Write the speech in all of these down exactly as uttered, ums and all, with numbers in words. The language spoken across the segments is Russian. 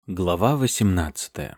Глава восемнадцатая.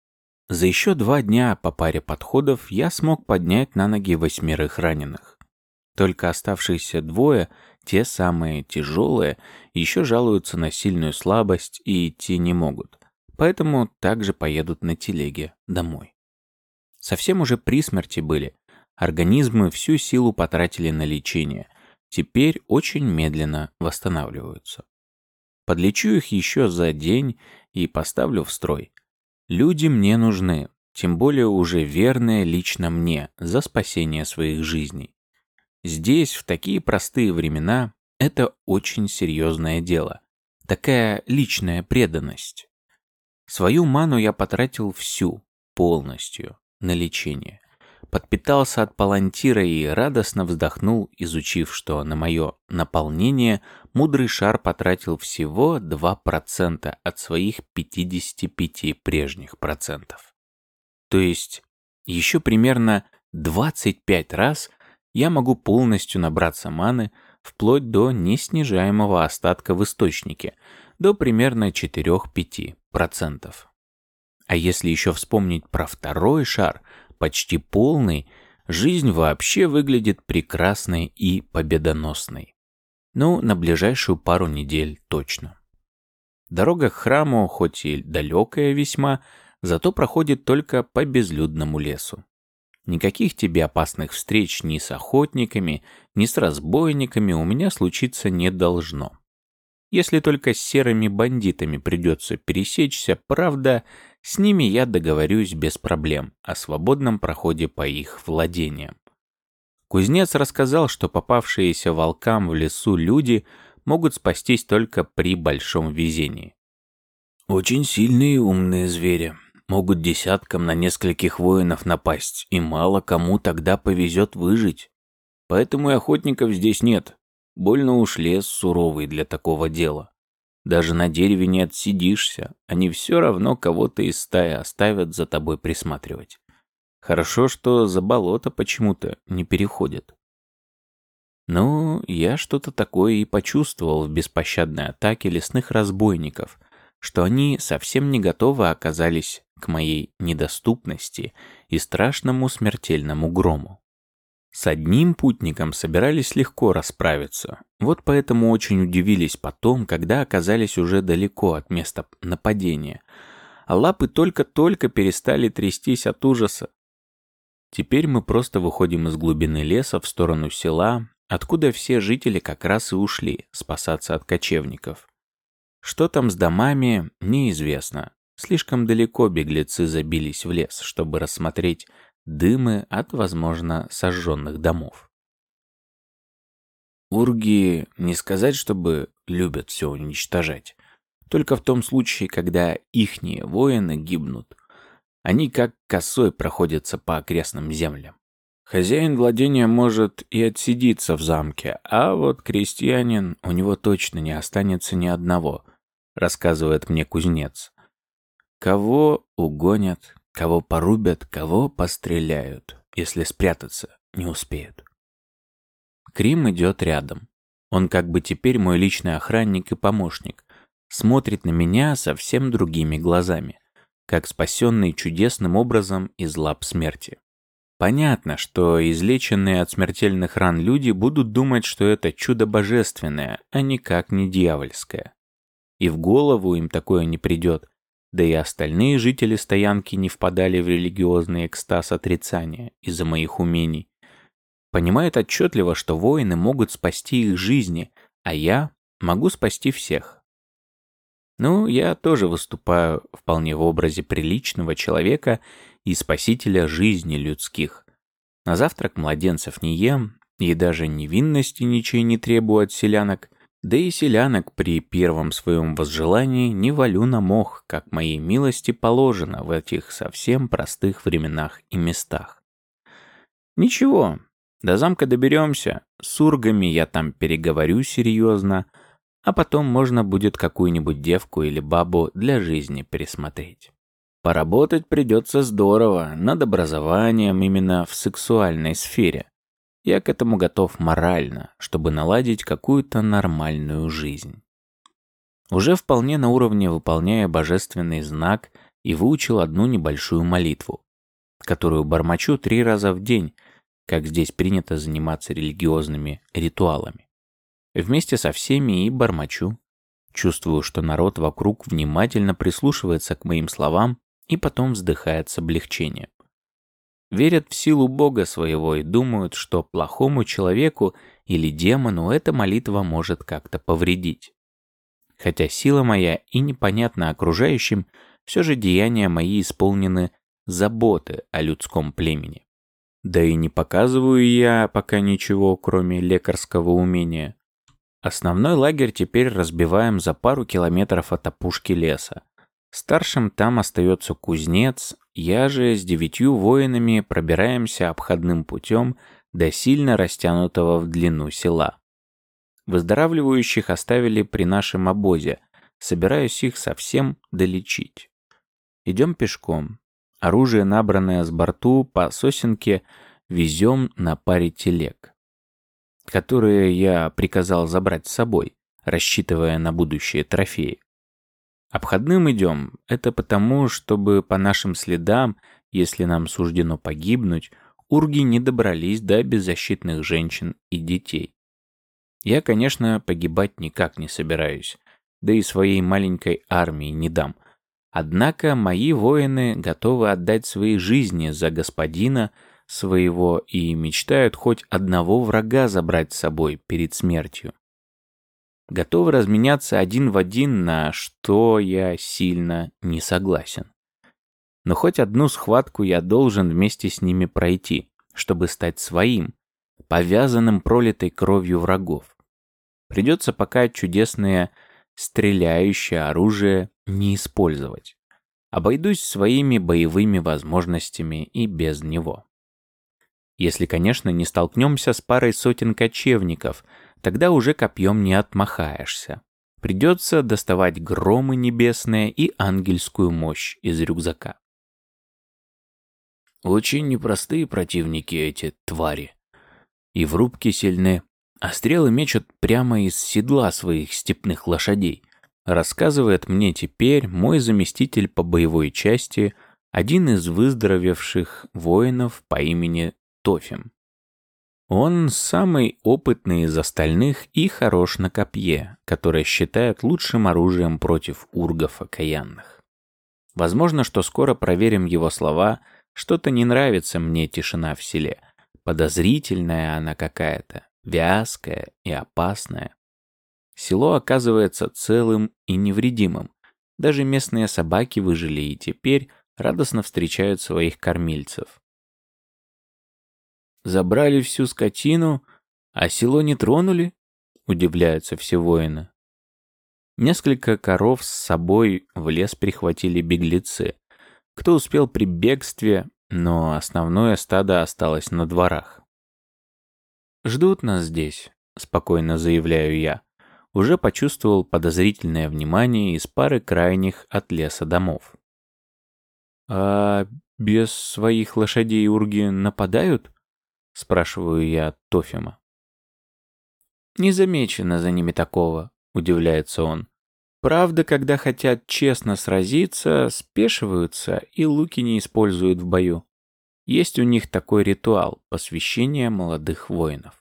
За еще два дня по паре подходов я смог поднять на ноги восьмерых раненых. Только оставшиеся двое, те самые тяжелые, еще жалуются на сильную слабость и идти не могут, поэтому также поедут на телеге домой. Совсем уже при смерти были, организмы всю силу потратили на лечение, теперь очень медленно восстанавливаются. Подлечу их еще за день и поставлю в строй. Люди мне нужны, тем более уже верные лично мне за спасение своих жизней. Здесь, в такие простые времена, это очень серьезное дело. Такая личная преданность. Свою ману я потратил всю, полностью, на лечение. Подпитался от палантира и радостно вздохнул, изучив, что на мое наполнение мудрый шар потратил всего два процента от своих пятидесяти пяти прежних процентов. То есть еще примерно двадцать пять раз я могу полностью набраться маны вплоть до неснижаемого остатка в источнике, до примерно четыре-пять процентов. А если еще вспомнить про второй шар, почти полный, жизнь вообще выглядит прекрасной и победоносной. Ну, на ближайшую пару недель точно. Дорога к храму, хоть и далекая весьма, зато проходит только по безлюдному лесу. Никаких тебе опасных встреч ни с охотниками, ни с разбойниками у меня случиться не должно. Если только с серыми бандитами придется пересечься, правда, с ними я договорюсь без проблем о свободном проходе по их владениям. Кузнец рассказал, что попавшиеся волкам в лесу люди могут спастись только при большом везении. Очень сильные и умные звери. Могут десяткам на нескольких воинов напасть, и мало кому тогда повезет выжить. Поэтому и охотников здесь нет. Больно уж лес суровый для такого дела. Даже на дереве не отсидишься, они все равно кого-то из стаи оставят за тобой присматривать. Хорошо, что за болото почему-то не переходят. Ну, я что-то такое и почувствовал в беспощадной атаке лесных разбойников, что они совсем не готовы оказались к моей недоступности и страшному смертельному грому. С одним путником собирались легко расправиться, вот поэтому очень удивились потом, когда оказались уже далеко от места нападения, а лапы только-только перестали трястись от ужаса. Теперь мы просто выходим из глубины леса в сторону села, откуда все жители как раз и ушли спасаться от кочевников. Что там с домами, неизвестно. Слишком далеко беглецы забились в лес, чтобы рассмотреть дымы от, возможно, сожженных домов. Урги, не сказать, чтобы любят все уничтожать. Только в том случае, когда ихние воины гибнут. Они как косой проходятся по окрестным землям. Хозяин владения может и отсидеться в замке, а вот крестьянин, у него точно не останется ни одного, рассказывает мне кузнец. Кого угонят, кого порубят, кого постреляют, если спрятаться не успеют. Крим идет рядом. Он как бы теперь мой личный охранник и помощник. Смотрит на меня совсем другими глазами, как спасенный чудесным образом из лап смерти. Понятно, что излеченные от смертельных ран люди будут думать, что это чудо божественное, а никак не дьявольское. И в голову им такое не придет, да и остальные жители стоянки не впадали в религиозный экстаз отрицания из-за моих умений. Понимают отчетливо, что воины могут спасти их жизни, а я могу спасти всех. Ну, я тоже выступаю вполне в образе приличного человека и спасителя жизни людских. На завтрак младенцев не ем, и даже невинности ничей не требую от селянок, да и селянок при первом своем возжелании не валю на мох, как моей милости положено в этих совсем простых временах и местах. Ничего, до замка доберемся, с ургами я там переговорю серьезно, а потом можно будет какую-нибудь девку или бабу для жизни пересмотреть. Поработать придется здорово, над образованием именно в сексуальной сфере. Я к этому готов морально, чтобы наладить какую-то нормальную жизнь. Уже вполне на уровне выполняя божественный знак и выучил одну небольшую молитву, которую бормочу три раза в день, как здесь принято заниматься религиозными ритуалами. Вместе со всеми и бормочу. Чувствую, что народ вокруг внимательно прислушивается к моим словам и потом вздыхает с облегчением. Верят в силу Бога своего и думают, что плохому человеку или демону эта молитва может как-то повредить. Хотя сила моя и непонятна окружающим, все же деяния мои исполнены заботы о людском племени. Да и не показываю я пока ничего, кроме лекарского умения. Основной лагерь теперь разбиваем за пару километров от опушки леса. Старшим там остается кузнец, я же с девятью воинами пробираемся обходным путем до сильно растянутого в длину села. Выздоравливающих оставили при нашем обозе, собираюсь их совсем долечить. Идем пешком. Оружие, набранное с борту по сосенке, везем на паре телег, которые я приказал забрать с собой, рассчитывая на будущие трофеи. Обходным идем, это потому, чтобы по нашим следам, если нам суждено погибнуть, урги не добрались до беззащитных женщин и детей. Я, конечно, погибать никак не собираюсь, да и своей маленькой армии не дам. Однако мои воины готовы отдать свои жизни за господина своего и мечтают хоть одного врага забрать с собой перед смертью. Готовы разменяться один в один, на что я сильно не согласен. Но хоть одну схватку я должен вместе с ними пройти, чтобы стать своим, повязанным пролитой кровью врагов. Придется пока чудесное стреляющее оружие не использовать. Обойдусь своими боевыми возможностями и без него. Если, конечно, не столкнемся с парой сотен кочевников, тогда уже копьем не отмахаешься. Придется доставать громы небесные и ангельскую мощь из рюкзака. Очень непростые противники эти твари. И в рубке сильны, а стрелы мечут прямо из седла своих степных лошадей, рассказывает мне теперь мой заместитель по боевой части, один из выздоровевших воинов по имени Тофим. Он самый опытный из остальных и хорош на копье, которое считают лучшим оружием против ургов окаянных. Возможно, что скоро проверим его слова, что-то не нравится мне тишина в селе. Подозрительная она какая-то, вязкая и опасная. Село оказывается целым и невредимым. Даже местные собаки выжили и теперь радостно встречают своих кормильцев. «Забрали всю скотину, а село не тронули?» — удивляются все воины. Несколько коров с собой в лес прихватили беглецы. Кто успел при бегстве, но основное стадо осталось на дворах. «Ждут нас здесь», — спокойно заявляю я. Уже почувствовал подозрительное внимание из пары крайних от леса домов. «А без своих лошадей урги нападают?» — спрашиваю я Тофима. «Не замечено за ними такого», — удивляется он. «Правда, когда хотят честно сразиться, спешиваются и луки не используют в бою. Есть у них такой ритуал посвящения молодых воинов».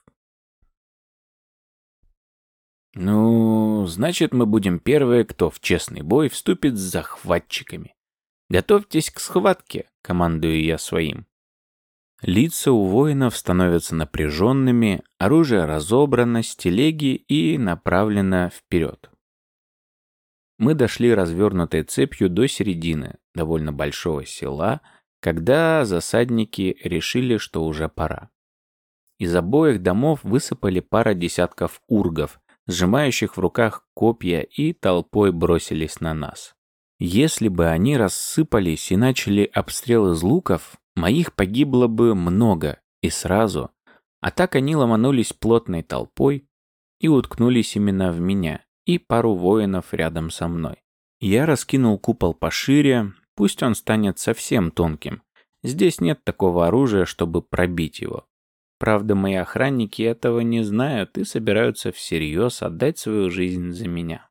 «Ну, значит, мы будем первые, кто в честный бой вступит с захватчиками. Готовьтесь к схватке», — командую я своим. Лица у воинов становятся напряженными, оружие разобрано с телеги и направлено вперед. Мы дошли развернутой цепью до середины довольно большого села, когда засадники решили, что уже пора. Из обоих домов высыпали пара десятков ургов, сжимающих в руках копья, и толпой бросились на нас. Если бы они рассыпались и начали обстрел из луков, моих погибло бы много и сразу, а так они ломанулись плотной толпой и уткнулись именно в меня и пару воинов рядом со мной. Я раскинул купол пошире, пусть он станет совсем тонким. Здесь нет такого оружия, чтобы пробить его. Правда, мои охранники этого не знают и собираются всерьез отдать свою жизнь за меня.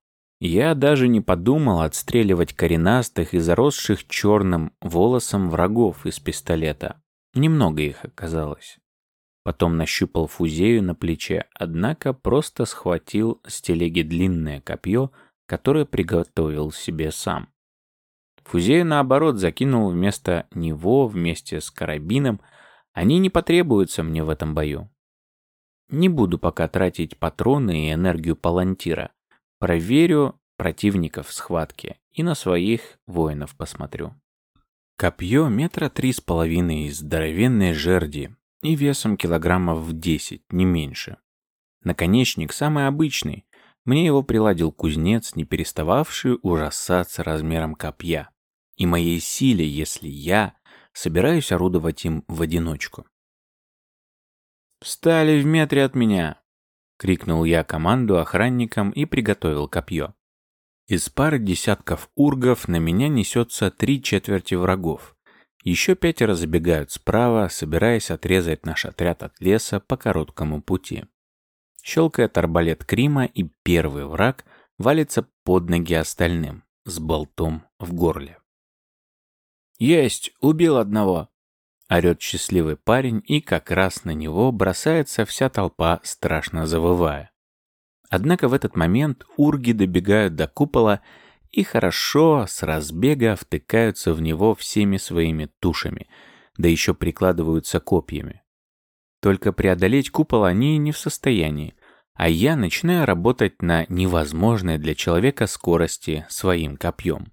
Я даже не подумал отстреливать коренастых и заросших черным волосом врагов из пистолета. Немного их оказалось. Потом нащупал фузею на плече, однако просто схватил с телеги длинное копье, которое приготовил себе сам. Фузею, наоборот, закинул вместо него вместе с карабином. Они не потребуются мне в этом бою. Не буду пока тратить патроны и энергию палантира. Проверю противников в схватке и на своих воинов посмотрю. Копье метра три с половиной из здоровенной жерди и весом килограммов в десять, не меньше. Наконечник самый обычный. Мне его приладил кузнец, не перестававший ужасаться размером копья и моей силе, если я собираюсь орудовать им в одиночку. «Встали в метре от меня!» — крикнул я команду охранникам и приготовил копье. Из пары десятков ургов на меня несется три четверти врагов. Еще пятеро забегают справа, собираясь отрезать наш отряд от леса по короткому пути. Щелкает арбалет Крима, и первый враг валится под ноги остальным, с болтом в горле. «Есть! Убил одного!» — орет счастливый парень, и как раз на него бросается вся толпа, страшно завывая. Однако в этот момент урги добегают до купола и хорошо с разбега втыкаются в него всеми своими тушами, да еще прикладываются копьями. Только преодолеть купол они не в состоянии, а я начинаю работать на невозможной для человека скорости своим копьем.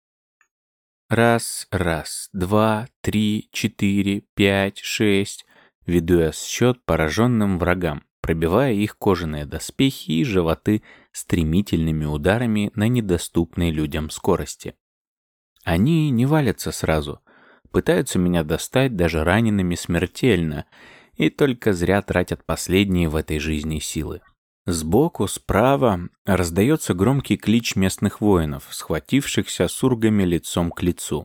Раз, раз, два, три, четыре, пять, шесть. Веду я счет пораженным врагам, пробивая их кожаные доспехи и животы стремительными ударами на недоступной людям скорости. Они не валятся сразу, пытаются меня достать даже ранеными смертельно, и только зря тратят последние в этой жизни силы. Сбоку, справа, раздается громкий клич местных воинов, схватившихся с ургами лицом к лицу.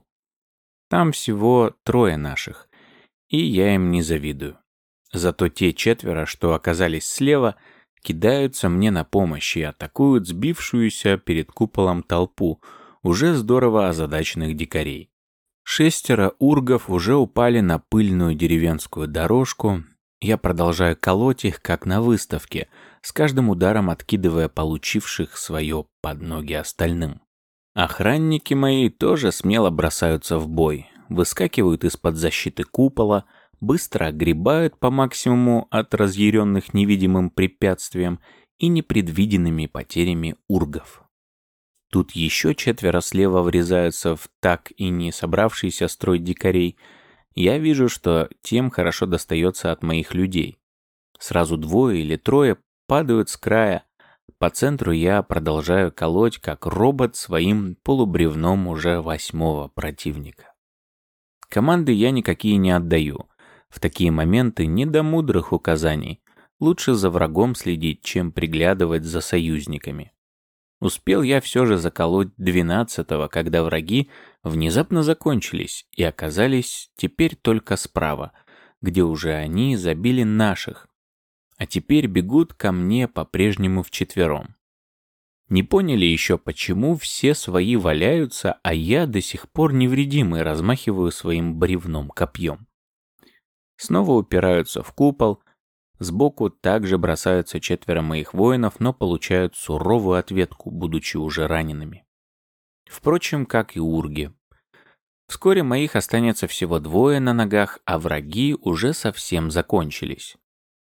Там всего трое наших, и я им не завидую. Зато те четверо, что оказались слева, кидаются мне на помощь и атакуют сбившуюся перед куполом толпу уже здорово озадаченных дикарей. Шестеро ургов уже упали на пыльную деревенскую дорожку. Я продолжаю колоть их, как на выставке, с каждым ударом откидывая получивших свое под ноги остальным. Охранники мои тоже смело бросаются в бой, выскакивают из-под защиты купола, быстро огребают по максимуму от разъяренных невидимым препятствием и непредвиденными потерями ургов. Тут еще четверо слева врезаются в так и не собравшийся строй дикарей. Я вижу, что тем хорошо достается от моих людей. Сразу двое или трое падают с края. По центру я продолжаю колоть, как робот, своим полубревном уже восьмого противника. Команды я никакие не отдаю. В такие моменты не до мудрых указаний. Лучше за врагом следить, чем приглядывать за союзниками. Успел я все же заколоть двенадцатого, когда враги внезапно закончились и оказались теперь только справа, где уже они забили наших, а теперь бегут ко мне по-прежнему вчетвером. Не поняли еще, почему все свои валяются, а я до сих пор невредимый размахиваю своим бревном копьем. Снова упираются в купол. Сбоку также бросаются четверо моих воинов, но получают суровую ответку, будучи уже ранеными. Впрочем, как и урги. Вскоре моих останется всего двое на ногах, а враги уже совсем закончились.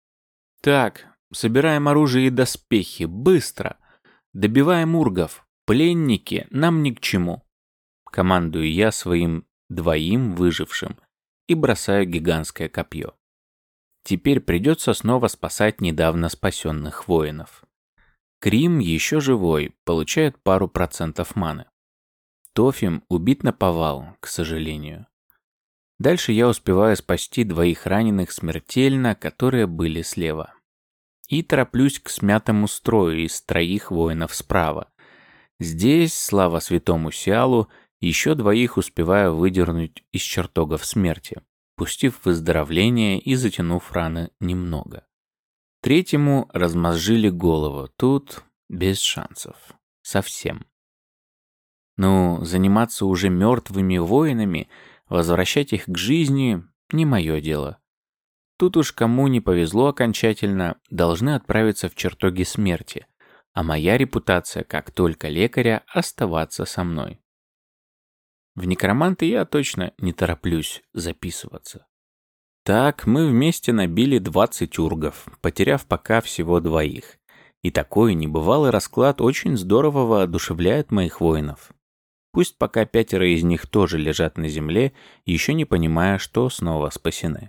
Так, собираем оружие и доспехи, быстро! Добиваем ургов, пленники нам ни к чему. Командую я своим двоим выжившим и бросаю гигантское копье. Теперь придется снова спасать недавно спасенных воинов. Крим еще живой, получает пару процентов маны. Тофим убит наповал, к сожалению. Дальше я успеваю спасти двоих раненых смертельно, которые были слева. И тороплюсь к смятому строю из троих воинов справа. Здесь, слава святому Сиалу, еще двоих успеваю выдернуть из чертогов смерти, пустив выздоровление и затянув раны немного. Третьему размозжили голову, тут без шансов. совсем. Ну, заниматься уже мертвыми воинами, возвращать их к жизни — не мое дело. Тут уж кому не повезло окончательно, должны отправиться в чертоги смерти, а моя репутация, как только лекаря, оставаться со мной. В некроманты я точно не тороплюсь записываться. Так, мы вместе набили двадцать ургов, потеряв пока всего двоих. И такой небывалый расклад очень здорово воодушевляет моих воинов. Пусть пока пятеро из них тоже лежат на земле, еще не понимая, что снова спасены.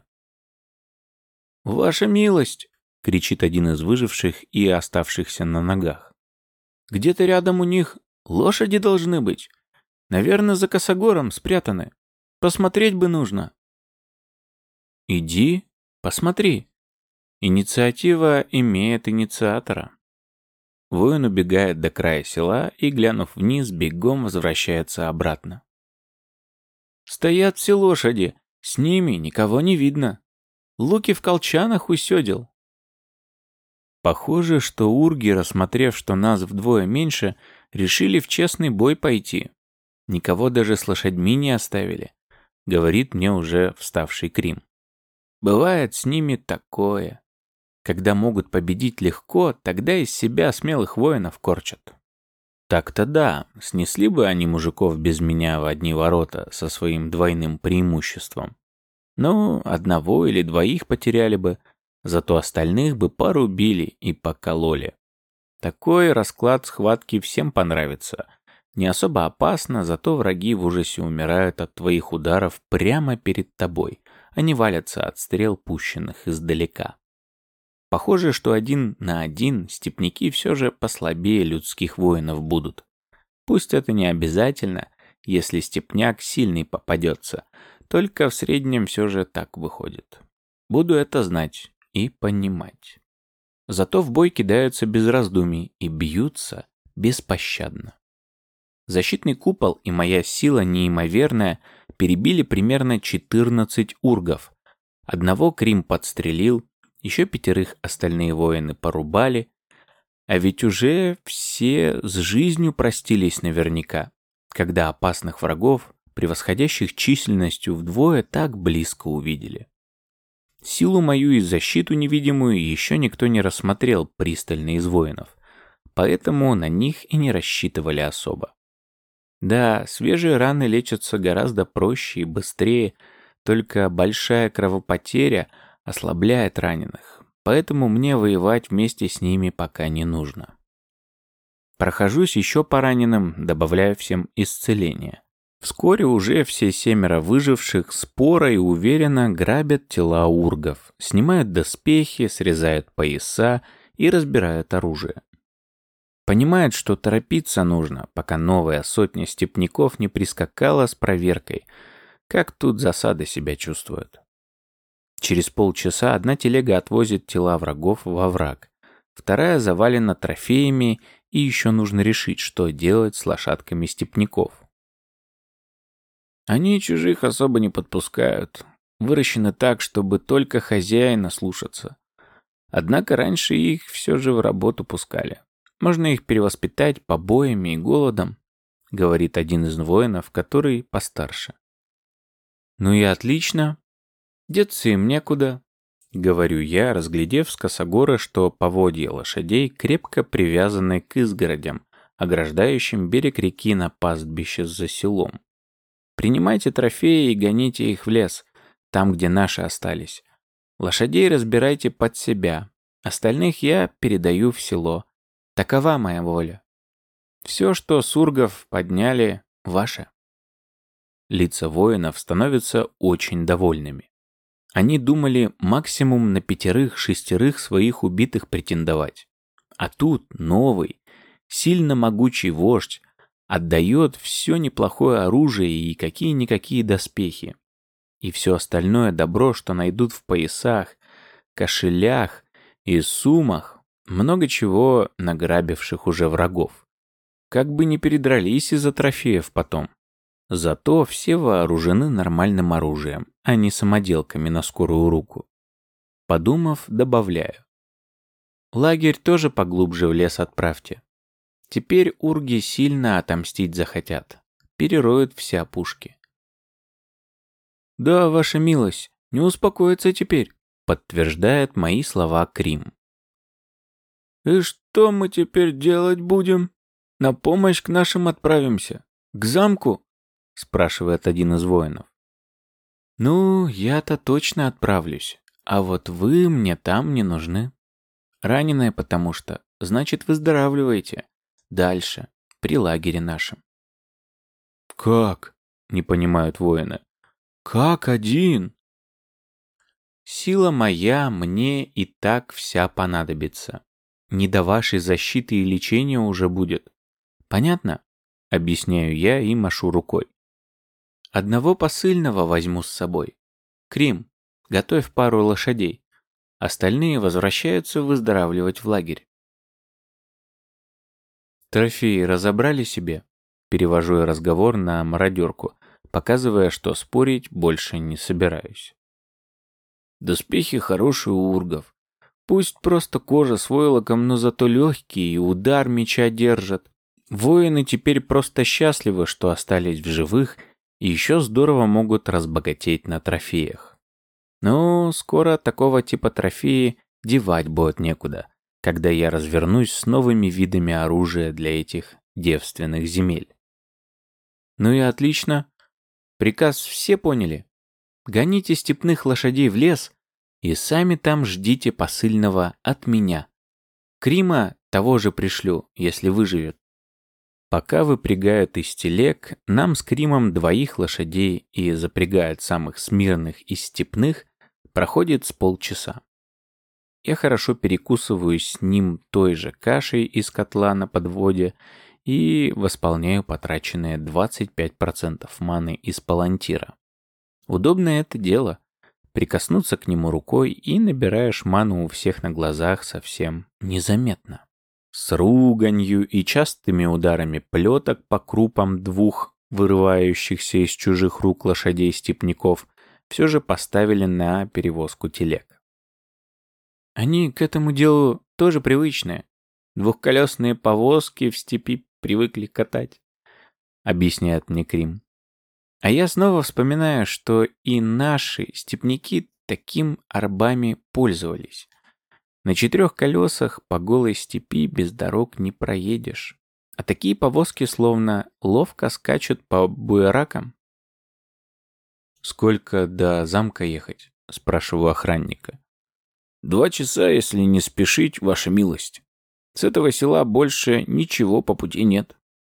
«Ваша милость!» — кричит один из выживших и оставшихся на ногах. «Где-то рядом у них лошади должны быть. Наверное, за косогором спрятаны. Посмотреть бы нужно». «Иди, посмотри. Инициатива имеет инициатора». Воин убегает до края села и, глянув вниз, бегом возвращается обратно. «Стоят все лошади, с ними никого не видно. Луки в колчанах у сёдел». Похоже, что урги, рассмотрев, что нас вдвое меньше, решили в честный бой пойти. Никого даже с лошадьми не оставили, говорит мне уже вставший Крим. Бывает с ними такое. Когда могут победить легко, тогда из себя смелых воинов корчат. Так-то да, снесли бы они мужиков без меня в одни ворота со своим двойным преимуществом. Ну, одного или двоих потеряли бы, зато остальных бы порубили и покололи. Такой расклад схватки всем понравится. Не особо опасно, зато враги в ужасе умирают от твоих ударов прямо перед тобой, а не валятся от стрел, пущенных издалека. Похоже, что один на один степняки все же послабее людских воинов будут. Пусть это не обязательно, если степняк сильный попадется, только в среднем все же так выходит. Буду это знать и понимать. Зато в бой кидаются без раздумий и бьются беспощадно. Защитный купол и моя сила неимоверная перебили примерно четырнадцать ургов. Одного Крим подстрелил, еще пятерых остальные воины порубали, а ведь уже все с жизнью простились наверняка, когда опасных врагов, превосходящих численностью вдвое, так близко увидели. Силу мою и защиту невидимую еще никто не рассмотрел пристально из воинов, поэтому на них и не рассчитывали особо. Да, свежие раны лечатся гораздо проще и быстрее, только большая кровопотеря ослабляет раненых, поэтому мне воевать вместе с ними пока не нужно. Прохожусь еще по раненым, добавляю всем исцеление. Вскоре уже все семеро выживших споро и уверенно грабят тела ургов, снимают доспехи, срезают пояса и разбирают оружие. Понимают, что торопиться нужно, пока новая сотня степняков не прискакала с проверкой, как тут засада себя чувствует. Через полчаса одна телега отвозит тела врагов во враг, вторая завалена трофеями, и еще нужно решить, что делать с лошадками степняков. Они чужих особо не подпускают, выращены так, чтобы только хозяина слушаться. Однако раньше их все же в работу пускали. Можно их перевоспитать побоями и голодом, говорит один из воинов, который постарше. Ну и отлично. Деться им некуда, говорю я, разглядев с косогора, что поводья лошадей крепко привязаны к изгородям, ограждающим берег реки на пастбище за селом. Принимайте трофеи и гоните их в лес, там, где наши остались. Лошадей разбирайте под себя, остальных я передаю в село. Такова моя воля. Все, что сургов подняли, ваше. Лица воинов становятся очень довольными. Они думали максимум на пятерых-шестерых своих убитых претендовать. А тут новый, сильно могучий вождь отдает все неплохое оружие и какие-никакие доспехи. И все остальное добро, что найдут в поясах, кошелях и суммах, много чего награбивших уже врагов. Как бы не передрались из-за трофеев потом. Зато все вооружены нормальным оружием, а не самоделками на скорую руку. Подумав, добавляю. Лагерь тоже поглубже в лес отправьте. Теперь урги сильно отомстить захотят. Перероют все опушки. «Да, ваша милость, не успокоится теперь», подтверждает мои слова Крим. «И что мы теперь делать будем? На помощь к нашим отправимся? К замку?» спрашивает один из воинов. «Ну, я-то точно отправлюсь, а вот вы мне там не нужны. Раненые потому что, значит, выздоравливаете. Дальше, при лагере нашем». «Как?» — не понимают воины. «Как один?» «Сила моя мне и так вся понадобится. Не до вашей защиты и лечения уже будет. Понятно?» — объясняю я и машу рукой. «Одного посыльного возьму с собой. Крим, готовь пару лошадей. Остальные возвращаются выздоравливать в лагерь». «Трофеи разобрали себе?» Перевожу я разговор на мародерку, показывая, что спорить больше не собираюсь. «Доспехи хорошие у ургов. Пусть просто кожа с войлоком, но зато легкие и удар меча держат. Воины теперь просто счастливы, что остались в живых, и еще здорово могут разбогатеть на трофеях. Но скоро такого типа трофеи девать будет некуда, когда я развернусь с новыми видами оружия для этих девственных земель». «Ну и отлично. Приказ все поняли. Гоните степных лошадей в лес и сами там ждите посыльного от меня. Крима того же пришлю, если выживет». Пока выпрягают из телег, нам с Кримом двоих лошадей и запрягают самых смирных из степных, проходит с полчаса. Я хорошо перекусываю с ним той же кашей из котла на подводе и восполняю потраченные двадцать пять процентов маны из палантира. Удобное это дело. Прикоснуться к нему рукой и набираешь ману у всех на глазах совсем незаметно. С руганью и частыми ударами плеток по крупам двух вырывающихся из чужих рук лошадей-степняков все же поставили на перевозку телег. Они к этому делу тоже привычные. Двухколесные повозки в степи привыкли катать, объясняет мне Крим. А я снова вспоминаю, что и наши степняки таким арбами пользовались. На четырех колесах по голой степи без дорог не проедешь. А такие повозки словно ловко скачут по буеракам. «Сколько до замка ехать?» — спрашиваю охранника. «Два часа, если не спешить, ваша милость. С этого села больше ничего по пути нет».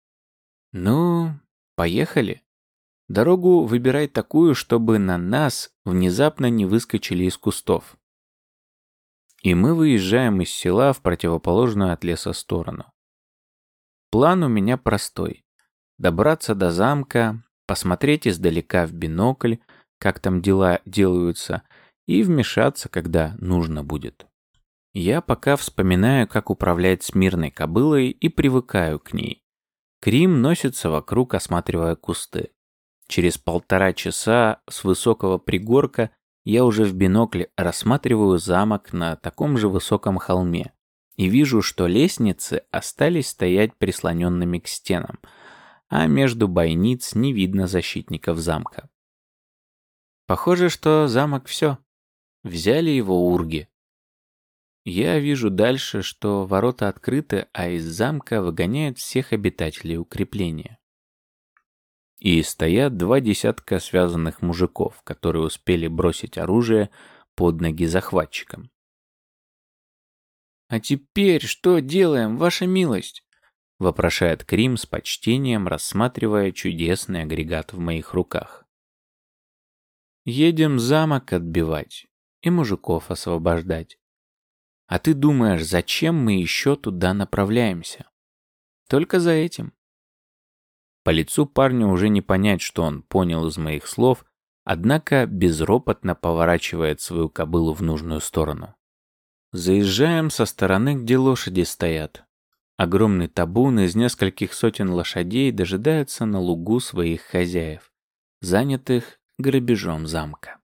«Ну, поехали. Дорогу выбирай такую, чтобы на нас внезапно не выскочили из кустов». И мы выезжаем из села в противоположную от леса сторону. План у меня простой. Добраться до замка, посмотреть издалека в бинокль, как там дела делаются, и вмешаться, когда нужно будет. Я пока вспоминаю, как управлять смирной кобылой, и привыкаю к ней. Крим носится вокруг, осматривая кусты. Через полтора часа с высокого пригорка я уже в бинокль рассматриваю замок на таком же высоком холме и вижу, что лестницы остались стоять прислоненными к стенам, а между бойниц не видно защитников замка. Похоже, что замок все. Взяли его урги. Я вижу дальше, что ворота открыты, а из замка выгоняют всех обитателей укрепления. И стоят два десятка связанных мужиков, которые успели бросить оружие под ноги захватчикам. «А теперь что делаем, ваша милость?» — вопрошает Крим с почтением, рассматривая чудесный агрегат в моих руках. «Едем замок отбивать и мужиков освобождать. А ты думаешь, зачем мы еще туда направляемся? Только за этим». По лицу парня уже не понять, что он понял из моих слов, однако безропотно поворачивает свою кобылу в нужную сторону. Заезжаем со стороны, где лошади стоят. Огромный табун из нескольких сотен лошадей дожидается на лугу своих хозяев, занятых грабежом замка.